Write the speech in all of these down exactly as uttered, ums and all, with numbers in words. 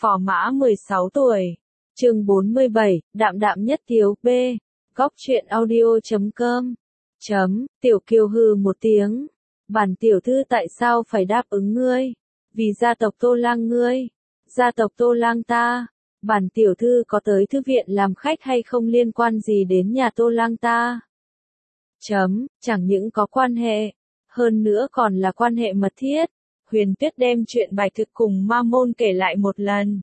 Phò Mã mười sáu tuổi. Chương bốn mươi bảy, Đạm đạm nhất thiếu, B. Góc truyện audio chấm com. Chấm, Tiểu Kiều hừ một tiếng. Bản tiểu thư tại sao phải đáp ứng ngươi? Vì gia tộc Tô Lang ngươi. Gia tộc Tô Lang ta. Bản tiểu thư có tới thư viện làm khách hay không liên quan gì đến nhà Tô Lang ta. Chấm, chẳng những có quan hệ, hơn nữa còn là quan hệ mật thiết. Huyền Tuyết đem chuyện Bạch Thực cùng Ma Môn kể lại một lần.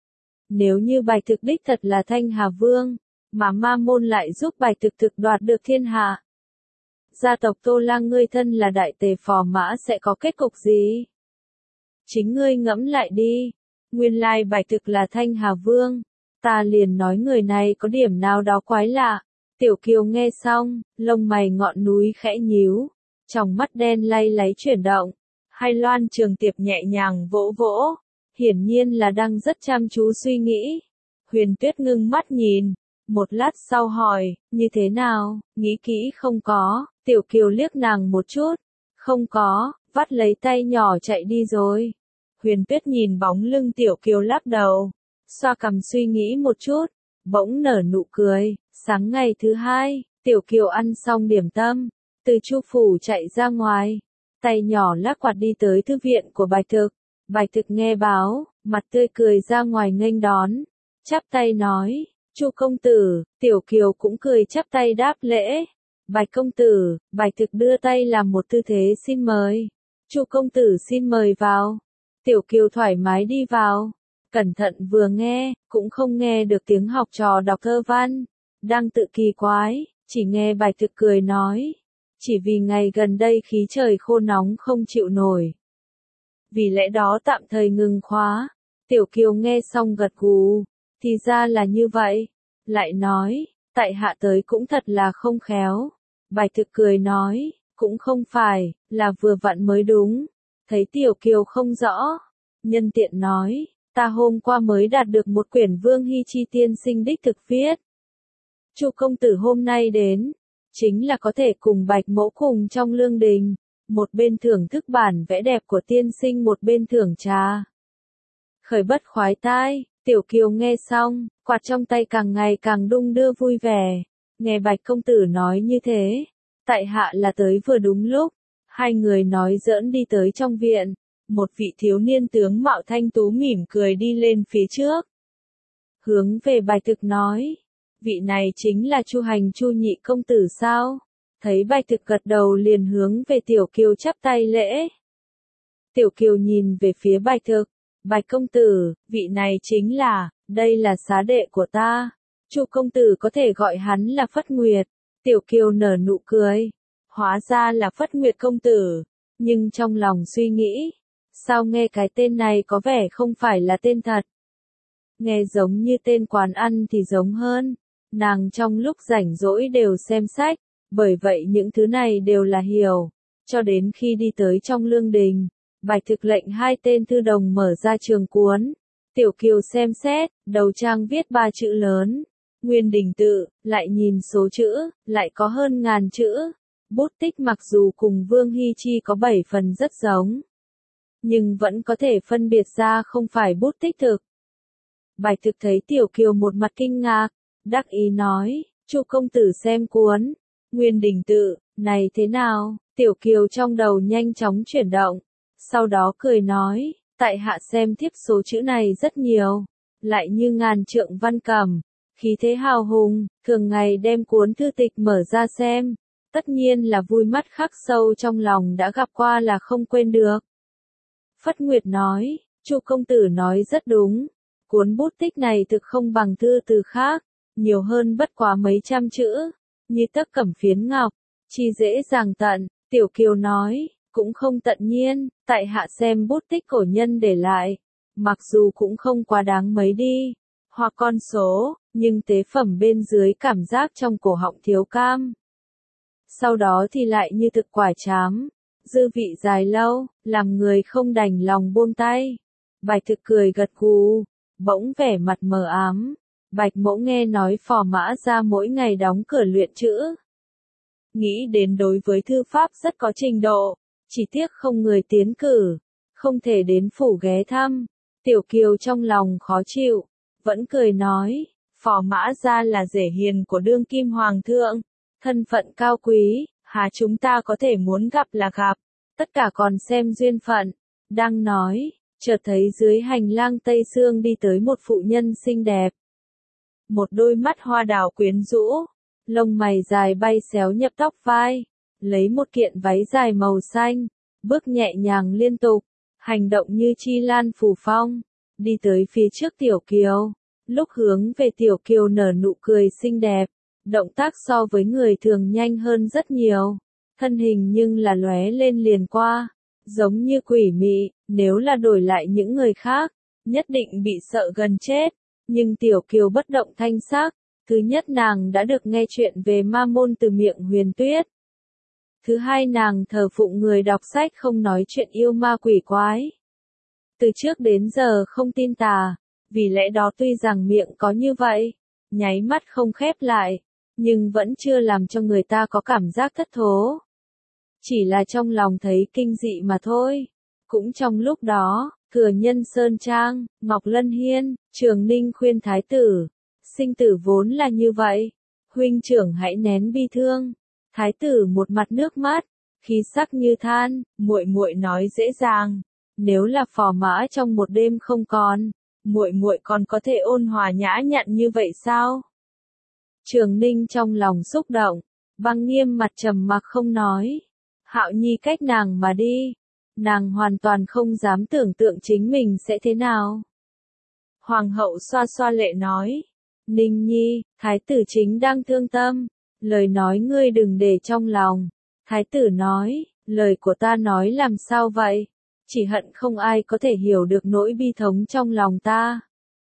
Nếu như Bạch Thực đích thật là Thanh Hà Vương, mà Ma Môn lại giúp Bạch Thực thực đoạt được thiên hạ, gia tộc Tô Lang ngươi thân là đại tề Phò Mã sẽ có kết cục gì? Chính ngươi ngẫm lại đi. Nguyên lai Bạch Thực là Thanh Hà Vương, ta liền nói người này có điểm nào đó quái lạ. Tiểu Kiều nghe xong, lông mày ngọn núi khẽ nhíu, trong mắt đen lay láy chuyển động. Hai Loan Trường Tiệp nhẹ nhàng vỗ vỗ, hiển nhiên là đang rất chăm chú suy nghĩ. Huyền Tuyết ngưng mắt nhìn, một lát sau hỏi, như thế nào, nghĩ kỹ không có? Tiểu Kiều liếc nàng một chút, không có, vắt lấy tay nhỏ chạy đi rồi. Huyền Tuyết nhìn bóng lưng Tiểu Kiều lắc đầu, xoa cằm suy nghĩ một chút, bỗng nở nụ cười. Sáng ngày thứ hai, Tiểu Kiều ăn xong điểm tâm, từ Chu phủ chạy ra ngoài, tay nhỏ lắc quạt đi tới thư viện của Bạch Thực. Bạch Thực nghe báo, mặt tươi cười ra ngoài nghênh đón, chắp tay nói, Chu công tử. Tiểu Kiều cũng cười chắp tay đáp lễ. Bạch công tử. Bạch Thực đưa tay làm một tư thế xin mời. Chu công tử xin mời vào. Tiểu Kiều thoải mái đi vào, cẩn thận vừa nghe, cũng không nghe được tiếng học trò đọc thơ văn, đang tự kỳ quái, chỉ nghe Bạch Thực cười nói, chỉ vì ngày gần đây khí trời khô nóng không chịu nổi, vì lẽ đó tạm thời ngừng khóa. Tiểu Kiều nghe xong gật gù, thì ra là như vậy, lại nói, tại hạ tới cũng thật là không khéo. Bạch Thực cười nói, cũng không phải, là vừa vặn mới đúng. Thấy Tiểu Kiều không rõ, nhân tiện nói, ta hôm qua mới đạt được một quyển Vương Hy Chi tiên sinh đích thực viết. Chu công tử hôm nay đến, chính là có thể cùng Bạch mẫu cùng trong lương đình, một bên thưởng thức bản vẽ đẹp của tiên sinh một bên thưởng trà. Khởi bất khoái tai, Tiểu Kiều nghe xong, quạt trong tay càng ngày càng đung đưa vui vẻ, nghe Bạch công tử nói như thế, tại hạ là tới vừa đúng lúc. Hai người nói giỡn đi tới trong viện, một vị thiếu niên tướng mạo thanh tú mỉm cười đi lên phía trước. Hướng về Bạch Thực nói, vị này chính là Chu Hành Chu nhị công tử sao? Thấy Bạch Thực gật đầu liền hướng về Tiểu Kiều chắp tay lễ. Tiểu Kiều nhìn về phía Bạch Thực, Bạch công tử, vị này chính là, đây là xá đệ của ta. Chu công tử có thể gọi hắn là Phất Nguyệt. Tiểu Kiều nở nụ cười. Hóa ra là Phất Nguyệt công tử, nhưng trong lòng suy nghĩ, sao nghe cái tên này có vẻ không phải là tên thật. Nghe giống như tên quán ăn thì giống hơn, nàng trong lúc rảnh rỗi đều xem sách, bởi vậy những thứ này đều là hiểu. Cho đến khi đi tới trong lương đình, Bạch Thực lệnh hai tên thư đồng mở ra trường cuốn. Tiểu Kiều xem xét, đầu trang viết ba chữ lớn, Nguyên Đình Tự, lại nhìn số chữ, lại có hơn ngàn chữ. Bút tích mặc dù cùng Vương Hy Chi có bảy phần rất giống, nhưng vẫn có thể phân biệt ra không phải bút tích thực. Bạch Thực thấy Tiểu Kiều một mặt kinh ngạc, đắc ý nói, Chu công tử xem cuốn Nguyên Đình Tự này thế nào? Tiểu Kiều trong đầu nhanh chóng chuyển động, sau đó cười nói, tại hạ xem thiếp số chữ này rất nhiều, lại như ngàn trượng văn cẩm, khí thế hào hùng, thường ngày đem cuốn thư tịch mở ra xem. Tất nhiên là vui mắt khắc sâu trong lòng đã gặp qua là không quên được. Phất Nguyệt nói, Chu công tử nói rất đúng, cuốn bút tích này thực không bằng thư từ khác, nhiều hơn bất quá mấy trăm chữ, như tấc cẩm phiến ngọc, chi dễ dàng tận. Tiểu Kiều nói, cũng không tận nhiên, tại hạ xem bút tích cổ nhân để lại, mặc dù cũng không quá đáng mấy đi, hoặc con số, nhưng tế phẩm bên dưới cảm giác trong cổ họng thiếu cam. Sau đó thì lại như thực quả chám, dư vị dài lâu, làm người không đành lòng buông tay. Bạch Thực cười gật gù, bỗng vẻ mặt mờ ám. Bạch mẫu nghe nói Phò Mã ra mỗi ngày đóng cửa luyện chữ. Nghĩ đến đối với thư pháp rất có trình độ, chỉ tiếc không người tiến cử, không thể đến phủ ghé thăm. Tiểu Kiều trong lòng khó chịu, vẫn cười nói, Phò Mã Gia là rể hiền của đương kim hoàng thượng, thân phận cao quý, há chúng ta có thể muốn gặp là gặp, tất cả còn xem duyên phận. Đang nói, chợt thấy dưới hành lang Tây Sương đi tới một phụ nhân xinh đẹp. Một đôi mắt hoa đào quyến rũ, lông mày dài bay xéo nhập tóc vai, lấy một kiện váy dài màu xanh, bước nhẹ nhàng liên tục, hành động như chi lan phù phong, đi tới phía trước Tiểu Kiều, lúc hướng về Tiểu Kiều nở nụ cười xinh đẹp, động tác so với người thường nhanh hơn rất nhiều, thân hình nhưng là lóe lên liền qua, giống như quỷ mị, nếu là đổi lại những người khác, nhất định bị sợ gần chết, nhưng Tiểu Kiều bất động thanh sắc, thứ nhất nàng đã được nghe chuyện về ma môn từ miệng Huyền Tuyết. Thứ hai nàng thờ phụng người đọc sách không nói chuyện yêu ma quỷ quái. Từ trước đến giờ không tin tà, vì lẽ đó tuy rằng miệng có như vậy, nháy mắt không khép lại, nhưng vẫn chưa làm cho người ta có cảm giác thất thố. Chỉ là trong lòng thấy kinh dị mà thôi. Cũng trong lúc đó, Thừa Nhân Sơn Trang, Ngọc Lân Hiên, Trường Ninh khuyên thái tử, sinh tử vốn là như vậy, huynh trưởng hãy nén bi thương. Thái tử một mặt nước mắt, khí sắc như than, muội muội nói dễ dàng, nếu là Phò Mã trong một đêm không còn, muội muội còn có thể ôn hòa nhã nhặn như vậy sao? Trường Ninh trong lòng xúc động, băng nghiêm mặt trầm mặc không nói. Hạo Nhi cách nàng mà đi, nàng hoàn toàn không dám tưởng tượng chính mình sẽ thế nào. Hoàng hậu xoa xoa lệ nói, Ninh Nhi, thái tử chính đang thương tâm, lời nói ngươi đừng để trong lòng. Thái tử nói, lời của ta nói làm sao vậy? Chỉ hận không ai có thể hiểu được nỗi bi thống trong lòng ta.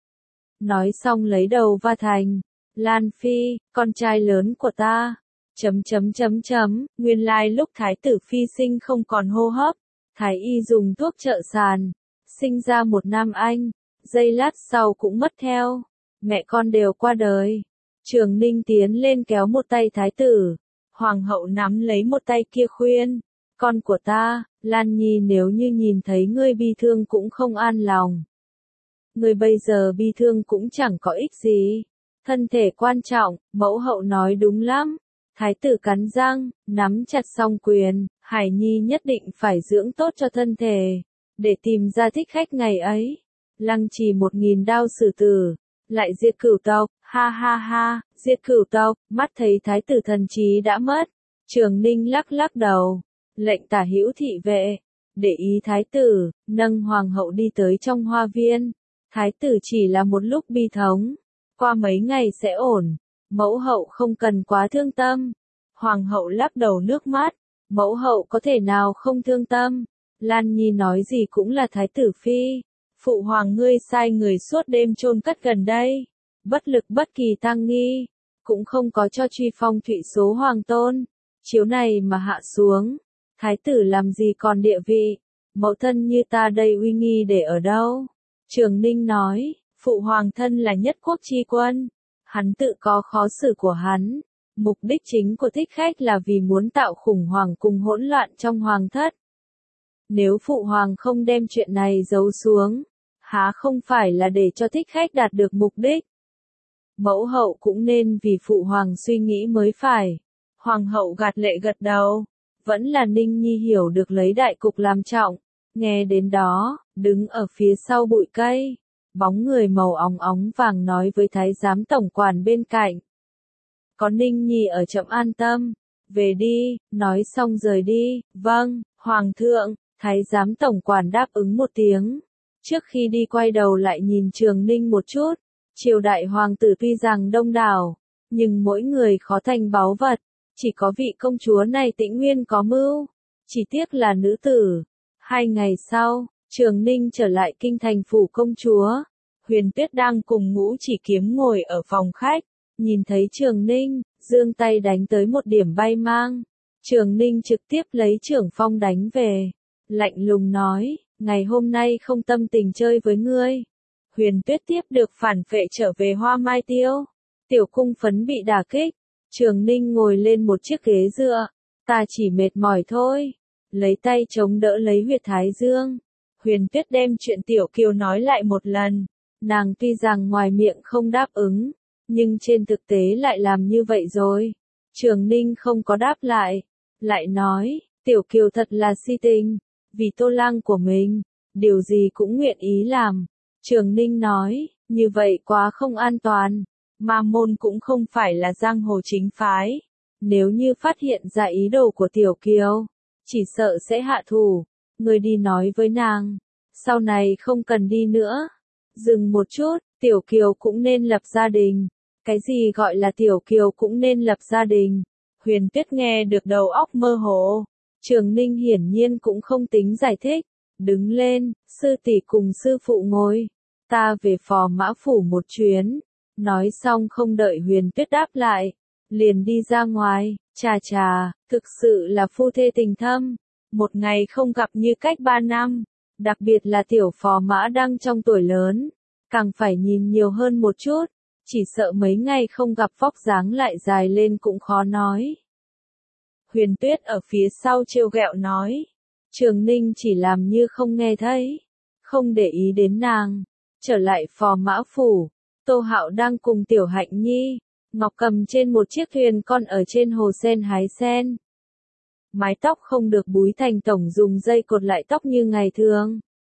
Nói xong lấy đầu va thành, Lan Phi, con trai lớn của ta. Chấm chấm chấm chấm, nguyên lai lúc thái tử phi sinh không còn hô hấp, thái y dùng thuốc trợ sàn, sinh ra một nam anh, giây lát sau cũng mất theo, mẹ con đều qua đời. Trường Ninh tiến lên kéo một tay thái tử, hoàng hậu nắm lấy một tay kia khuyên, con của ta, Lan Nhi nếu như nhìn thấy ngươi bi thương cũng không an lòng. Ngươi bây giờ bi thương cũng chẳng có ích gì, thân thể quan trọng, mẫu hậu nói đúng lắm. Thái tử cắn răng, nắm chặt song quyền, Hải Nhi nhất định phải dưỡng tốt cho thân thể, để tìm ra thích khách ngày ấy. Lăng trì một nghìn đao xử tử, lại diệt cửu tộc, ha ha ha, diệt cửu tộc, mắt thấy thái tử thần trí đã mất. Trường Ninh lắc lắc đầu, lệnh tả hữu thị vệ, để ý thái tử, nâng hoàng hậu đi tới trong hoa viên. Thái tử chỉ là một lúc bi thống, qua mấy ngày sẽ ổn. Mẫu hậu không cần quá thương tâm. Hoàng hậu lắc đầu nước mắt. Mẫu hậu có thể nào không thương tâm. Lan Nhi nói gì cũng là thái tử phi. Phụ hoàng ngươi sai người suốt đêm chôn cất gần đây. Bất lực bất kỳ tang nghi. Cũng không có cho truy phong thụy số hoàng tôn. Chiếu này mà hạ xuống. Thái tử làm gì còn địa vị. Mẫu thân như ta đây uy nghi để ở đâu. Trường Ninh nói. Phụ hoàng thân là nhất quốc chi quân. Hắn tự có khó xử của hắn. Mục đích chính của thích khách là vì muốn tạo khủng hoảng cùng hỗn loạn trong hoàng thất. Nếu phụ hoàng không đem chuyện này giấu xuống, há không phải là để cho thích khách đạt được mục đích. Mẫu hậu cũng nên vì phụ hoàng suy nghĩ mới phải. Hoàng hậu gạt lệ gật đầu. Vẫn là Ninh Nhi hiểu được lấy đại cục làm trọng. Nghe đến đó, đứng ở phía sau bụi cây. Bóng người màu óng óng vàng nói với thái giám tổng quản bên cạnh. Có Ninh Nhi ở chậm an tâm. Về đi, nói xong rời đi. Vâng, Hoàng thượng, thái giám tổng quản đáp ứng một tiếng. Trước khi đi quay đầu lại nhìn Trường Ninh một chút. Triều đại hoàng tử tuy rằng đông đảo, nhưng mỗi người khó thành báu vật. Chỉ có vị công chúa này Tĩnh Nguyên có mưu. Chỉ tiếc là nữ tử. Hai ngày sau, Trường Ninh trở lại kinh thành phủ công chúa. Huyền Tuyết đang cùng Ngũ Chỉ Kiếm ngồi ở phòng khách, nhìn thấy Trường Ninh, giương tay đánh tới một điểm bay mang. Trường Ninh trực tiếp lấy trưởng phong đánh về, lạnh lùng nói, ngày hôm nay không tâm tình chơi với ngươi. Huyền Tuyết tiếp được phản phệ trở về Hoa Mai Tiêu, tiểu cung phấn bị đả kích. Trường Ninh ngồi lên một chiếc ghế dựa, ta chỉ mệt mỏi thôi, lấy tay chống đỡ lấy huyệt thái dương. Huyền Tuyết đem chuyện Tiểu Kiều nói lại một lần. Nàng tuy rằng ngoài miệng không đáp ứng, nhưng trên thực tế lại làm như vậy rồi. Trường Ninh không có đáp lại, lại nói, Tiểu Kiều thật là si tình, vì Tô Lang của mình, điều gì cũng nguyện ý làm. Trường Ninh nói, như vậy quá không an toàn, Ma Môn cũng không phải là giang hồ chính phái. Nếu như phát hiện ra ý đồ của Tiểu Kiều, chỉ sợ sẽ hạ thủ. Người đi nói với nàng, sau này không cần đi nữa. Dừng một chút, Tiểu Kiều cũng nên lập gia đình. Cái gì gọi là Tiểu Kiều cũng nên lập gia đình? Huyền Tuyết nghe được đầu óc mơ hồ. Trường Ninh hiển nhiên cũng không tính giải thích. Đứng lên, sư tỷ cùng sư phụ ngồi. Ta về Phò Mã Phủ một chuyến. Nói xong không đợi Huyền Tuyết đáp lại, liền đi ra ngoài. Chà chà, thực sự là phu thê tình thâm. Một ngày không gặp như cách ba năm. Đặc biệt là tiểu Phò Mã đang trong tuổi lớn. Càng phải nhìn nhiều hơn một chút. Chỉ sợ mấy ngày không gặp vóc dáng lại dài lên cũng khó nói. Huyền Tuyết ở phía sau trêu ghẹo nói. Trường Ninh chỉ làm như không nghe thấy. Không để ý đến nàng. Trở lại Phò Mã Phủ. Tô Hạo đang cùng Tiểu Hạnh Nhi, Ngọc Cầm trên một chiếc thuyền con ở trên hồ sen hái sen. Mái tóc không được búi thành tổng dùng dây cột lại tóc như ngày thường,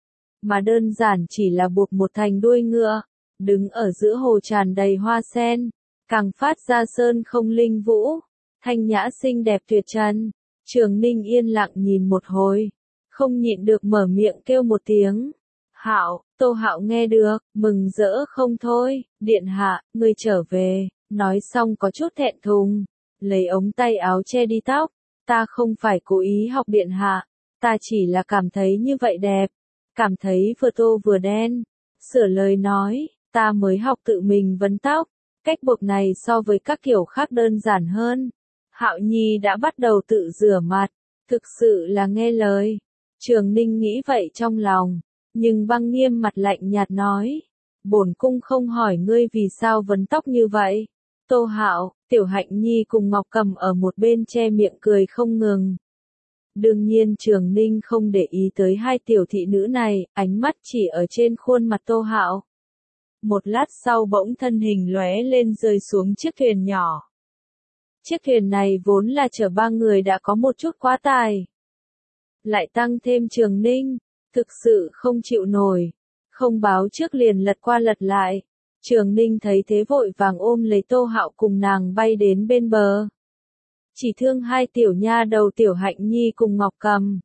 mà đơn giản chỉ là buộc một thành đuôi ngựa, đứng ở giữa hồ tràn đầy hoa sen, càng phát ra sơn không linh vũ, thanh nhã xinh đẹp tuyệt trần. Trường Ninh yên lặng nhìn một hồi, không nhịn được mở miệng kêu một tiếng. Hạo, Tô Hạo nghe được, mừng rỡ không thôi, điện hạ, ngươi trở về, nói xong có chút thẹn thùng, lấy ống tay áo che đi tóc, ta không phải cố ý học điện hạ, ta chỉ là cảm thấy như vậy đẹp, cảm thấy vừa tô vừa đen, sửa lời nói, ta mới học tự mình vấn tóc, cách buộc này so với các kiểu khác đơn giản hơn. Hạo Nhi đã bắt đầu tự rửa mặt, thực sự là nghe lời. Trường Ninh nghĩ vậy trong lòng. Nhưng băng nghiêm mặt lạnh nhạt nói, bổn cung không hỏi ngươi vì sao vấn tóc như vậy. Tô Hạo, Tiểu Hạnh Nhi cùng Ngọc Cầm ở một bên che miệng cười không ngừng. Đương nhiên Trường Ninh không để ý tới hai tiểu thị nữ này, ánh mắt chỉ ở trên khuôn mặt Tô Hạo. Một lát sau bỗng thân hình lóe lên rơi xuống chiếc thuyền nhỏ. Chiếc thuyền này vốn là chở ba người đã có một chút quá tài. Lại tăng thêm Trường Ninh. Thực sự không chịu nổi, không báo trước liền lật qua lật lại. Trường Ninh thấy thế vội vàng ôm lấy Tô Hạo cùng nàng bay đến bên bờ. Chỉ thương hai tiểu nha đầu Tiểu Hạnh Nhi cùng Ngọc Cầm.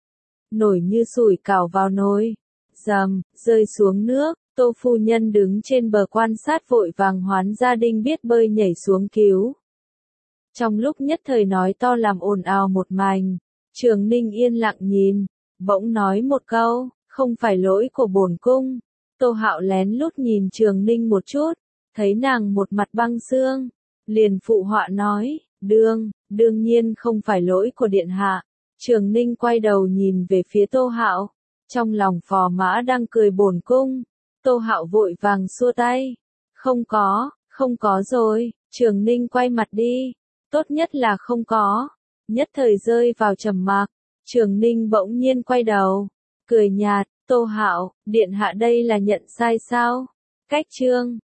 Nổi như sủi cảo vào nồi, rầm, rơi xuống nước, Tô phu nhân đứng trên bờ quan sát vội vàng hoán gia đình biết bơi nhảy xuống cứu. Trong lúc nhất thời nói to làm ồn ào một mảnh, Trường Ninh yên lặng nhìn. Bỗng nói một câu, không phải lỗi của bổn cung. Tô Hạo lén lút nhìn Trường Ninh một chút, thấy nàng một mặt băng xương, liền phụ họa nói, đương, đương nhiên không phải lỗi của điện hạ. Trường Ninh quay đầu nhìn về phía Tô Hạo, trong lòng Phò Mã đang cười bổn cung. Tô Hạo vội vàng xua tay, không có, không có rồi. Trường Ninh quay mặt đi, tốt nhất là không có. Nhất thời rơi vào trầm mặc. Trường Ninh bỗng nhiên quay đầu, cười nhạt, Tô Hạo, điện hạ đây là nhận sai sao? Cách chương